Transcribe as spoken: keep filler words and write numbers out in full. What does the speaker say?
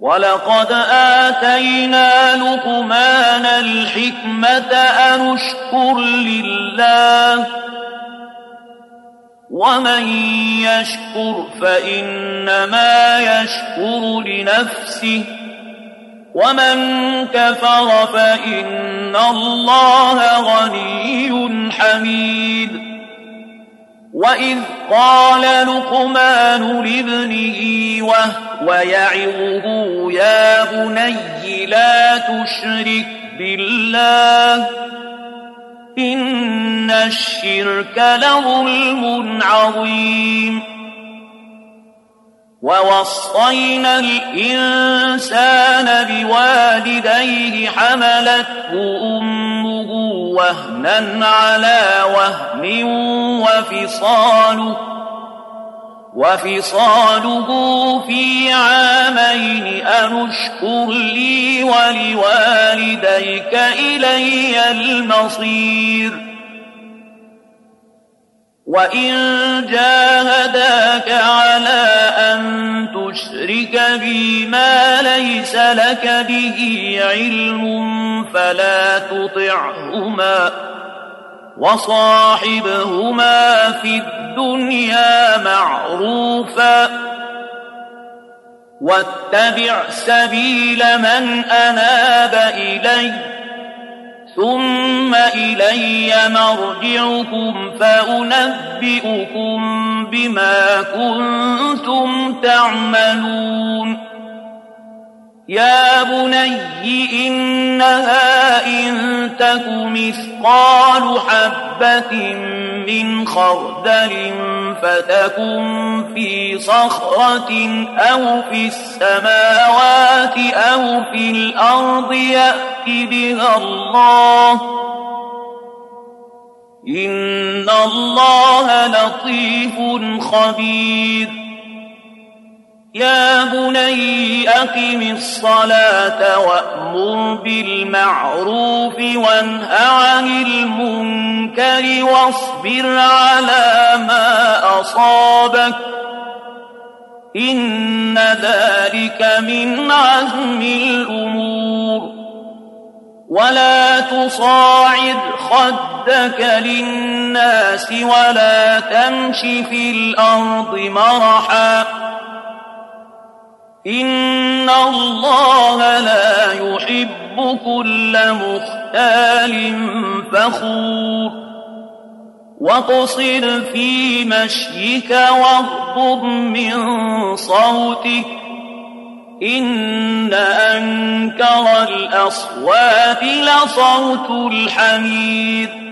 ولقد آتينا لقمان الحكمة أن اشكر لله ومن يشكر فإنما يشكر لنفسه ومن كفر فإن الله غني حميد. وإذ قال لقمان لابنه وهو يعظه يا بني لا تشرك بالله إن الشرك لظلم عظيم. ووصينا الإنسان بوالديه حملته أمه وهنا على وهن وفصاله وفصاله في عامين أن اشكر لي ولوالديك إلي المصير. وإن جاهداك على أن تشرك بي ما ليس لك به علم فلا تطعهما وصاحبهما في الدنيا معروفا واتبع سبيل من أناب إلي ثم إلي مرجعكم فأنبئكم بما كنتم تعملون. يا بني إنها إن تك مثقال حبة من خردل فتكن في صخرة أو في السماوات أو في الأرض يأت بها الله إن الله لطيف خبير. يا بني أقم الصلاة وأمر بالمعروف وانه عن المنكر واصبر على ما أصابك إن ذلك من عزم الأمور. ولا تصاعر خدك للناس ولا تمش في الأرض مرحا إن الله لا يحب كل مختال فخور. واقصر في مشيك واغضض من صوتك إن أنكر الأصوات لصوت الحمير.